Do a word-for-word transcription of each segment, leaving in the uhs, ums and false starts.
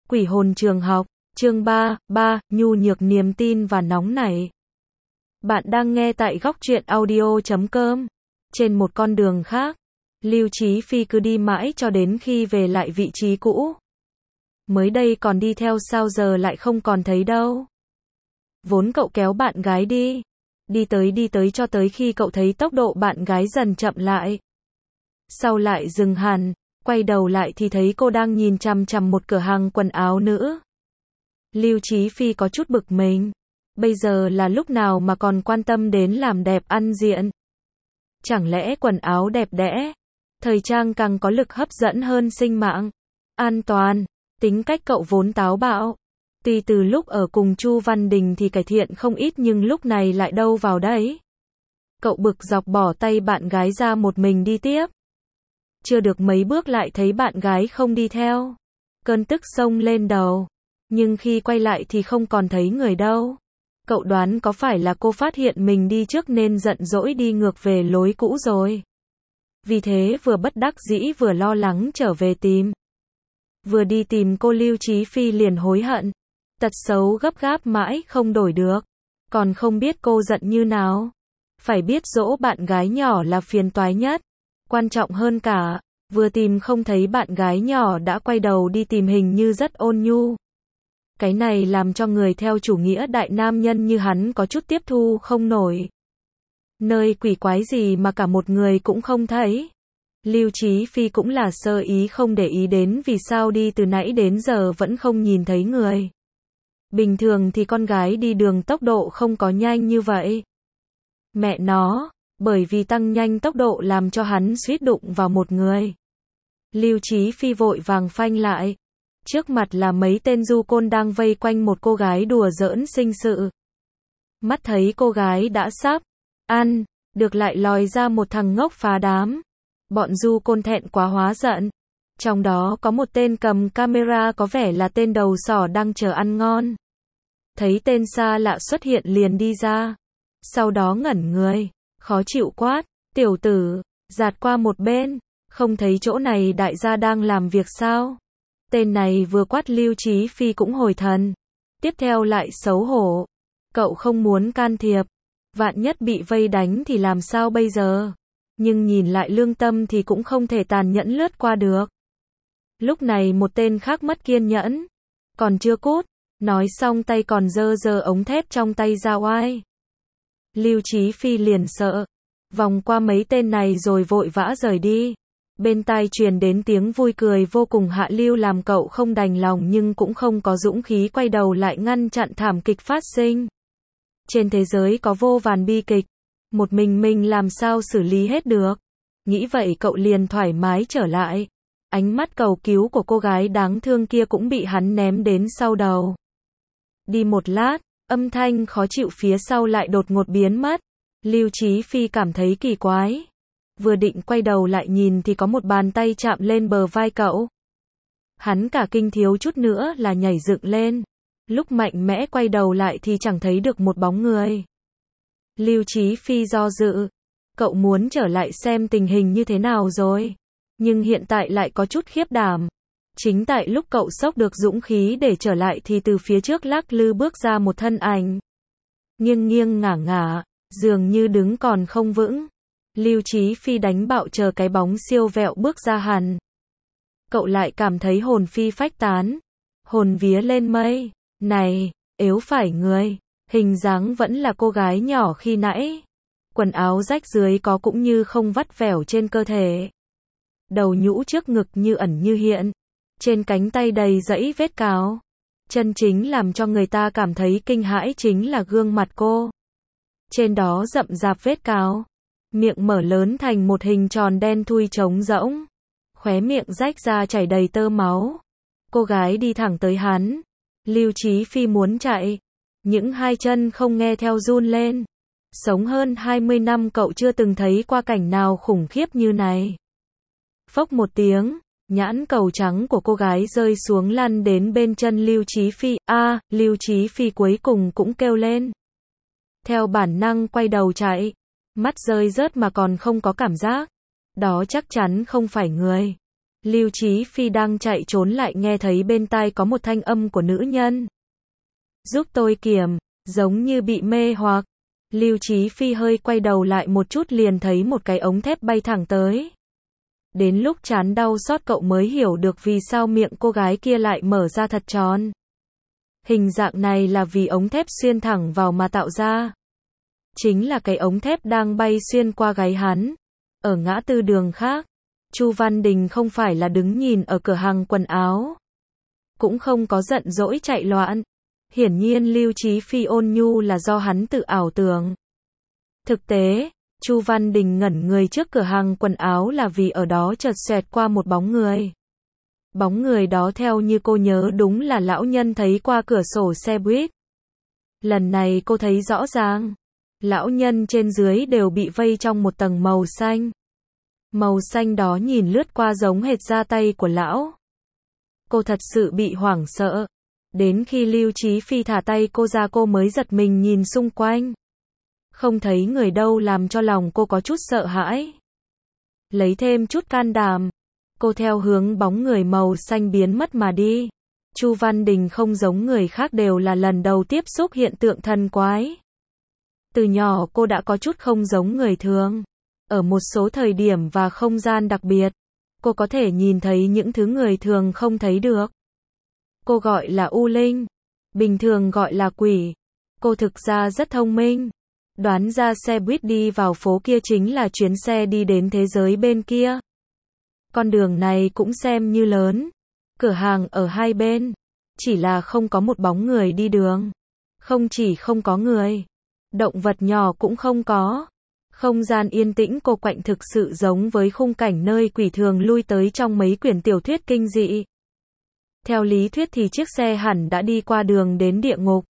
Quỷ hồn trường học, chương ba, ba, nhu nhược niềm tin và nóng nảy. Bạn đang nghe tại góc truyện audio chấm com. Trên một con đường khác, Lưu Chí Phi cứ đi mãi cho đến khi về lại vị trí cũ. Mới đây còn đi theo sao giờ lại không còn thấy đâu. Vốn cậu kéo bạn gái đi. Đi tới đi tới cho tới khi cậu thấy tốc độ bạn gái dần chậm lại. Sau lại dừng hẳn, quay đầu lại thì thấy cô đang nhìn chằm chằm một cửa hàng quần áo nữ. Lưu Chí Phi có chút bực mình. Bây giờ là lúc nào mà còn quan tâm đến làm đẹp ăn diện? Chẳng lẽ quần áo đẹp đẽ, thời trang càng có lực hấp dẫn hơn sinh mạng, an toàn? Tính cách cậu vốn táo bạo. Tuy từ lúc ở cùng Chu Văn Đình thì cải thiện không ít nhưng lúc này lại đâu vào đấy. Cậu bực dọc bỏ tay bạn gái ra một mình đi tiếp. Chưa được mấy bước lại thấy bạn gái không đi theo. Cơn tức xông lên đầu. Nhưng khi quay lại thì không còn thấy người đâu. Cậu đoán có phải là cô phát hiện mình đi trước nên giận dỗi đi ngược về lối cũ rồi. Vì thế vừa bất đắc dĩ vừa lo lắng trở về tìm. Vừa đi tìm cô Lưu Chí Phi liền hối hận. Tật xấu gấp gáp mãi không đổi được. Còn không biết cô giận như nào. Phải biết dỗ bạn gái nhỏ là phiền toái nhất. Quan trọng hơn cả, vừa tìm không thấy bạn gái nhỏ đã quay đầu đi tìm hình như rất ôn nhu. Cái này làm cho người theo chủ nghĩa đại nam nhân như hắn có chút tiếp thu không nổi. Nơi quỷ quái gì mà cả một người cũng không thấy. Lưu Chí Phi cũng là sơ ý không để ý đến vì sao đi từ nãy đến giờ vẫn không nhìn thấy người. Bình thường thì con gái đi đường tốc độ không có nhanh như vậy. Mẹ nó, bởi vì tăng nhanh tốc độ làm cho hắn suýt đụng vào một người. Lưu Chí Phi vội vàng phanh lại. Trước mặt là mấy tên du côn đang vây quanh một cô gái đùa giỡn sinh sự. Mắt thấy cô gái đã sắp ăn, được lại lòi ra một thằng ngốc phá đám. Bọn du côn thẹn quá hóa giận. Trong đó có một tên cầm camera có vẻ là tên đầu sỏ đang chờ ăn ngon. Thấy tên xa lạ xuất hiện liền đi ra. Sau đó ngẩn người, khó chịu quát, tiểu tử, giạt qua một bên, không thấy chỗ này đại gia đang làm việc sao? Tên này vừa quát Lưu Chí Phi cũng hồi thần. Tiếp theo lại xấu hổ. Cậu không muốn can thiệp. Vạn nhất bị vây đánh thì làm sao bây giờ? Nhưng nhìn lại lương tâm thì cũng không thể tàn nhẫn lướt qua được. Lúc này một tên khác mất kiên nhẫn. Còn chưa cút. Nói xong tay còn giơ giơ ống thép trong tay ra oai. Lưu Chí Phi liền sợ. Vòng qua mấy tên này rồi vội vã rời đi. Bên tai truyền đến tiếng vui cười vô cùng hạ lưu làm cậu không đành lòng nhưng cũng không có dũng khí quay đầu lại ngăn chặn thảm kịch phát sinh. Trên thế giới có vô vàn bi kịch. Một mình mình làm sao xử lý hết được. Nghĩ vậy cậu liền thoải mái trở lại. Ánh mắt cầu cứu của cô gái đáng thương kia cũng bị hắn ném đến sau đầu. Đi một lát, âm thanh khó chịu phía sau lại đột ngột biến mất. Lưu Chí Phi cảm thấy kỳ quái. Vừa định quay đầu lại nhìn thì có một bàn tay chạm lên bờ vai cậu. Hắn cả kinh thiếu chút nữa là nhảy dựng lên. Lúc mạnh mẽ quay đầu lại thì chẳng thấy được một bóng người. Lưu Chí Phi do dự. Cậu muốn trở lại xem tình hình như thế nào rồi. Nhưng hiện tại lại có chút khiếp đảm. Chính tại lúc cậu xốc được dũng khí để trở lại thì từ phía trước lắc lư bước ra một thân ảnh. Nghiêng nghiêng ngả ngả, dường như đứng còn không vững. Lưu Chí Phi đánh bạo chờ cái bóng siêu vẹo bước ra hẳn. Cậu lại cảm thấy hồn phi phách tán. Hồn vía lên mây. Này, yếu phải người. Hình dáng vẫn là cô gái nhỏ khi nãy. Quần áo rách dưới có cũng như không vắt vẻo trên cơ thể. Đầu nhũ trước ngực như ẩn như hiện. Trên cánh tay đầy dãy vết cáo. Chân chính làm cho người ta cảm thấy kinh hãi chính là gương mặt cô. Trên đó rậm rạp vết cáo. Miệng mở lớn thành một hình tròn đen thui trống rỗng. Khóe miệng rách ra chảy đầy tơ máu. Cô gái đi thẳng tới hắn. Lưu Chí Phi muốn chạy. Những hai chân không nghe theo run lên. Sống hơn hai mươi năm cậu chưa từng thấy qua cảnh nào khủng khiếp như này. Phốc một tiếng. Nhãn cầu trắng của cô gái rơi xuống lăn đến bên chân Lưu Chí Phi. A, à, Lưu Chí Phi cuối cùng cũng kêu lên. Theo bản năng quay đầu chạy. Mắt rơi rớt mà còn không có cảm giác. Đó chắc chắn không phải người. Lưu Chí Phi đang chạy trốn lại nghe thấy bên tai có một thanh âm của nữ nhân. Giúp tôi kiểm, giống như bị mê hoặc. Lưu Chí Phi hơi quay đầu lại một chút liền thấy một cái ống thép bay thẳng tới. Đến lúc chán đau xót cậu mới hiểu được vì sao miệng cô gái kia lại mở ra thật tròn. Hình dạng này là vì ống thép xuyên thẳng vào mà tạo ra. Chính là cái ống thép đang bay xuyên qua gáy hắn. Ở ngã tư đường khác, Chu Văn Đình không phải là đứng nhìn ở cửa hàng quần áo. Cũng không có giận dỗi chạy loạn. Hiển nhiên Lưu Chí Phi ôn nhu là do hắn tự ảo tưởng. Thực tế, Chu Văn Đình ngẩn người trước cửa hàng quần áo là vì ở đó chợt xoẹt qua một bóng người. Bóng người đó theo như cô nhớ đúng là lão nhân thấy qua cửa sổ xe buýt. Lần này cô thấy rõ ràng. Lão nhân trên dưới đều bị vây trong một tầng màu xanh. Màu xanh đó nhìn lướt qua giống hệt da tay của lão. Cô thật sự bị hoảng sợ. Đến khi Lưu Chí Phi thả tay cô ra cô mới giật mình nhìn xung quanh. Không thấy người đâu làm cho lòng cô có chút sợ hãi. Lấy thêm chút can đảm. Cô theo hướng bóng người màu xanh biến mất mà đi. Chu Văn Đình không giống người khác đều là lần đầu tiếp xúc hiện tượng thần quái. Từ nhỏ cô đã có chút không giống người thường. Ở một số thời điểm và không gian đặc biệt, cô có thể nhìn thấy những thứ người thường không thấy được. Cô gọi là U Linh, bình thường gọi là quỷ. Cô thực ra rất thông minh. Đoán ra xe buýt đi vào phố kia chính là chuyến xe đi đến thế giới bên kia. Con đường này cũng xem như lớn. Cửa hàng ở hai bên. Chỉ là không có một bóng người đi đường. Không chỉ không có người. Động vật nhỏ cũng không có. Không gian yên tĩnh cô quạnh thực sự giống với khung cảnh nơi quỷ thường lui tới trong mấy quyển tiểu thuyết kinh dị. Theo lý thuyết thì chiếc xe hẳn đã đi qua đường đến địa ngục.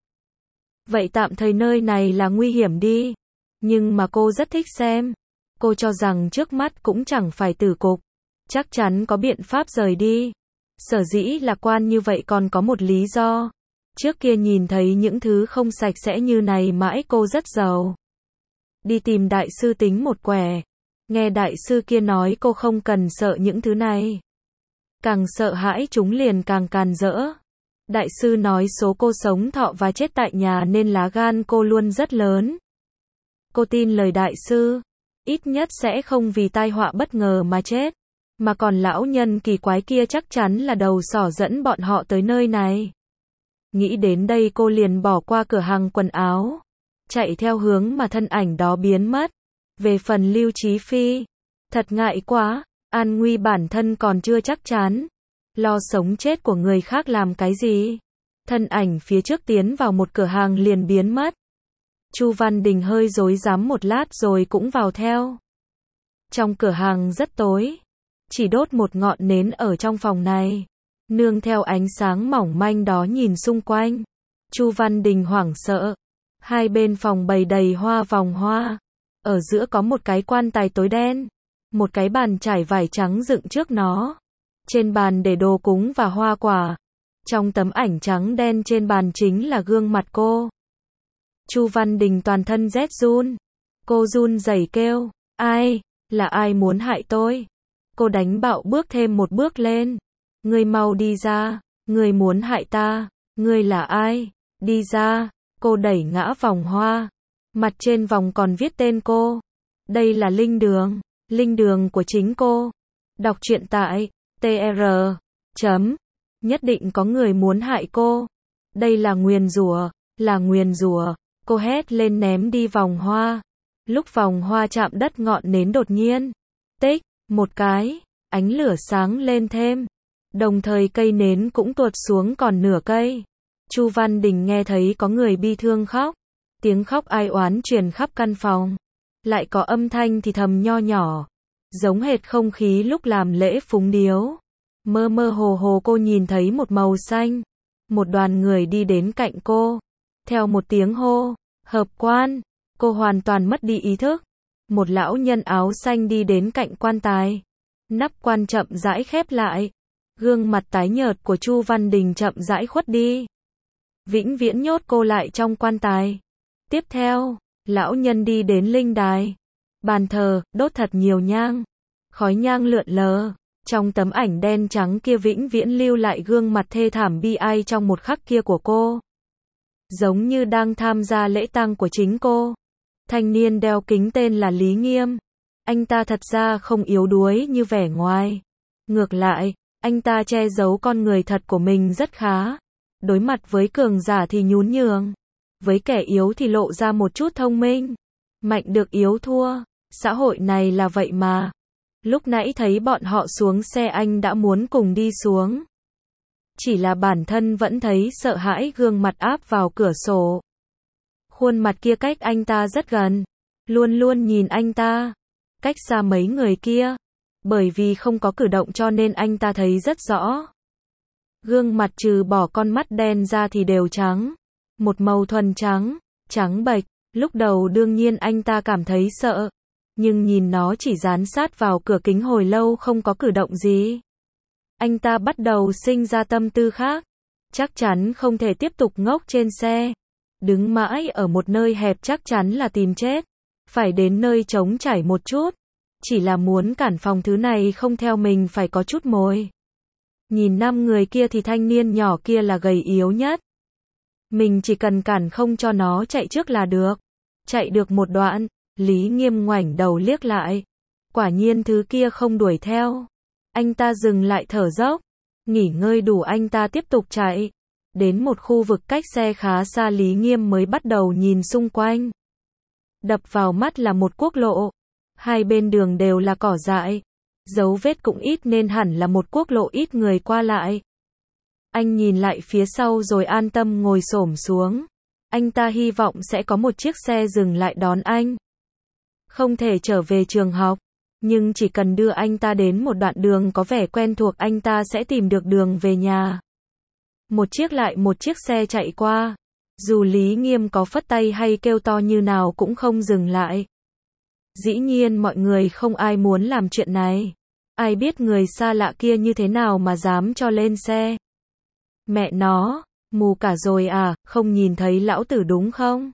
Vậy tạm thời nơi này là nguy hiểm đi. Nhưng mà cô rất thích xem. Cô cho rằng trước mắt cũng chẳng phải tử cục. Chắc chắn có biện pháp rời đi. Sở dĩ lạc quan như vậy còn có một lý do. Trước kia nhìn thấy những thứ không sạch sẽ như này mãi cô rất giàu. Đi tìm đại sư tính một quẻ. Nghe đại sư kia nói cô không cần sợ những thứ này. Càng sợ hãi chúng liền càng càn rỡ. Đại sư nói số cô sống thọ và chết tại nhà nên lá gan cô luôn rất lớn. Cô tin lời đại sư. Ít nhất sẽ không vì tai họa bất ngờ mà chết. Mà còn lão nhân kỳ quái kia chắc chắn là đầu sỏ dẫn bọn họ tới nơi này. Nghĩ đến đây cô liền bỏ qua cửa hàng quần áo. Chạy theo hướng mà thân ảnh đó biến mất. Về phần Lưu Chí Phi. Thật ngại quá. An nguy bản thân còn chưa chắc chắn. Lo sống chết của người khác làm cái gì. Thân ảnh phía trước tiến vào một cửa hàng liền biến mất. Chu Văn Đình hơi rối rắm một lát rồi cũng vào theo. Trong cửa hàng rất tối. Chỉ đốt một ngọn nến ở trong phòng này. Nương theo ánh sáng mỏng manh đó nhìn xung quanh. Chu Văn Đình hoảng sợ. Hai bên phòng bày đầy hoa vòng hoa. Ở giữa có một cái quan tài tối đen. Một cái bàn trải vải trắng dựng trước nó. Trên bàn để đồ cúng và hoa quả. Trong tấm ảnh trắng đen trên bàn chính là gương mặt cô. Chu Văn Đình toàn thân rét run. Cô run rẩy kêu, ai, là ai muốn hại tôi? Cô đánh bạo bước thêm một bước lên. Ngươi mau đi ra, ngươi muốn hại ta, ngươi là ai? Đi ra, cô đẩy ngã vòng hoa. Mặt trên vòng còn viết tên cô. Đây là linh đường, linh đường của chính cô. Đọc truyện tại tr. Chấm. Nhất định có người muốn hại cô. Đây là nguyền rủa, là nguyền rủa. Cô hét lên ném đi vòng hoa. Lúc vòng hoa chạm đất ngọn nến đột nhiên. Tích, một cái, ánh lửa sáng lên thêm. Đồng thời cây nến cũng tuột xuống còn nửa cây. Chu Văn Đình nghe thấy có người bi thương khóc. Tiếng khóc ai oán truyền khắp căn phòng. Lại có âm thanh thì thầm nho nhỏ. Giống hệt không khí lúc làm lễ phúng điếu. Mơ mơ hồ hồ cô nhìn thấy một màu xanh. Một đoàn người đi đến cạnh cô. Theo một tiếng hô, hợp quan, cô hoàn toàn mất đi ý thức. Một lão nhân áo xanh đi đến cạnh quan tài. Nắp quan chậm rãi khép lại. Gương mặt tái nhợt của Chu Văn Đình chậm rãi khuất đi. Vĩnh viễn nhốt cô lại trong quan tài. Tiếp theo, lão nhân đi đến linh đài. Bàn thờ, đốt thật nhiều nhang. Khói nhang lượn lờ. Trong tấm ảnh đen trắng kia vĩnh viễn lưu lại gương mặt thê thảm bi ai trong một khắc kia của cô. Giống như đang tham gia lễ tang của chính cô. Thanh niên đeo kính tên là Lý Nghiêm. Anh ta thật ra không yếu đuối như vẻ ngoài. Ngược lại, anh ta che giấu con người thật của mình rất khá. Đối mặt với cường giả thì nhún nhường. Với kẻ yếu thì lộ ra một chút thông minh. Mạnh được yếu thua. Xã hội này là vậy mà. Lúc nãy thấy bọn họ xuống xe anh đã muốn cùng đi xuống. Chỉ là bản thân vẫn thấy sợ hãi, gương mặt áp vào cửa sổ. Khuôn mặt kia cách anh ta rất gần. Luôn luôn nhìn anh ta. Cách xa mấy người kia. Bởi vì không có cử động cho nên anh ta thấy rất rõ. Gương mặt trừ bỏ con mắt đen ra thì đều trắng. Một màu thuần trắng, trắng bệch. Lúc đầu đương nhiên anh ta cảm thấy sợ. Nhưng nhìn nó chỉ dán sát vào cửa kính hồi lâu không có cử động gì. Anh ta bắt đầu sinh ra tâm tư khác. Chắc chắn không thể tiếp tục ngốc trên xe. Đứng mãi ở một nơi hẹp chắc chắn là tìm chết. Phải đến nơi trống trải một chút. Chỉ là muốn cản phòng thứ này không theo mình phải có chút mồi. Nhìn năm người kia thì thanh niên nhỏ kia là gầy yếu nhất. Mình chỉ cần cản không cho nó chạy trước là được. Chạy được một đoạn, Lý Nghiêm ngoảnh đầu liếc lại. Quả nhiên thứ kia không đuổi theo. Anh ta dừng lại thở dốc. Nghỉ ngơi đủ anh ta tiếp tục chạy. Đến một khu vực cách xe khá xa Lý Nghiêm mới bắt đầu nhìn xung quanh. Đập vào mắt là một quốc lộ. Hai bên đường đều là cỏ dại. Dấu vết cũng ít nên hẳn là một quốc lộ ít người qua lại. Anh nhìn lại phía sau rồi an tâm ngồi xổm xuống. Anh ta hy vọng sẽ có một chiếc xe dừng lại đón anh. Không thể trở về trường học. Nhưng chỉ cần đưa anh ta đến một đoạn đường có vẻ quen thuộc anh ta sẽ tìm được đường về nhà. Một chiếc lại một chiếc xe chạy qua. Dù Lý Nghiêm có phất tay hay kêu to như nào cũng không dừng lại. Dĩ nhiên mọi người không ai muốn làm chuyện này. Ai biết người xa lạ kia như thế nào mà dám cho lên xe. Mẹ nó, mù cả rồi à, không nhìn thấy lão tử đúng không?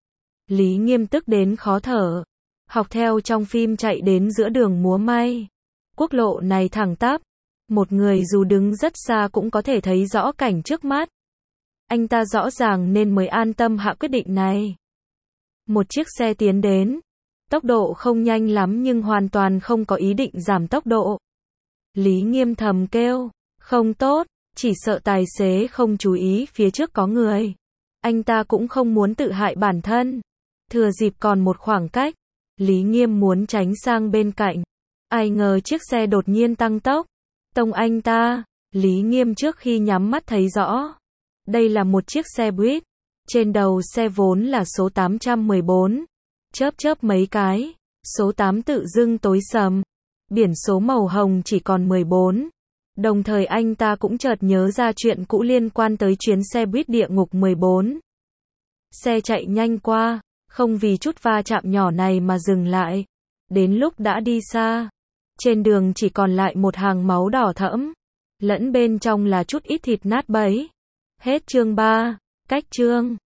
Lý Nghiêm tức đến khó thở. Học theo trong phim chạy đến giữa đường múa may. Quốc lộ này thẳng tắp. Một người dù đứng rất xa cũng có thể thấy rõ cảnh trước mắt. Anh ta rõ ràng nên mới an tâm hạ quyết định này. Một chiếc xe tiến đến. Tốc độ không nhanh lắm nhưng hoàn toàn không có ý định giảm tốc độ. Lý Nghiêm thầm kêu. Không tốt, chỉ sợ tài xế không chú ý phía trước có người. Anh ta cũng không muốn tự hại bản thân. Thừa dịp còn một khoảng cách. Lý Nghiêm muốn tránh sang bên cạnh. Ai ngờ chiếc xe đột nhiên tăng tốc. Tông anh ta. Lý Nghiêm trước khi nhắm mắt thấy rõ. Đây là một chiếc xe buýt. Trên đầu xe vốn là số tám trăm mười bốn. Chớp chớp mấy cái. Số tám tự dưng tối sầm. Biển số màu hồng chỉ còn mười bốn. Đồng thời anh ta cũng chợt nhớ ra chuyện cũ liên quan tới chuyến xe buýt địa ngục mười bốn. Xe chạy nhanh qua. Không vì chút va chạm nhỏ này mà dừng lại. Đến lúc đã đi xa. Trên đường chỉ còn lại một hàng máu đỏ thẫm. Lẫn bên trong là chút ít thịt nát bấy. Hết chương ba. Cách chương.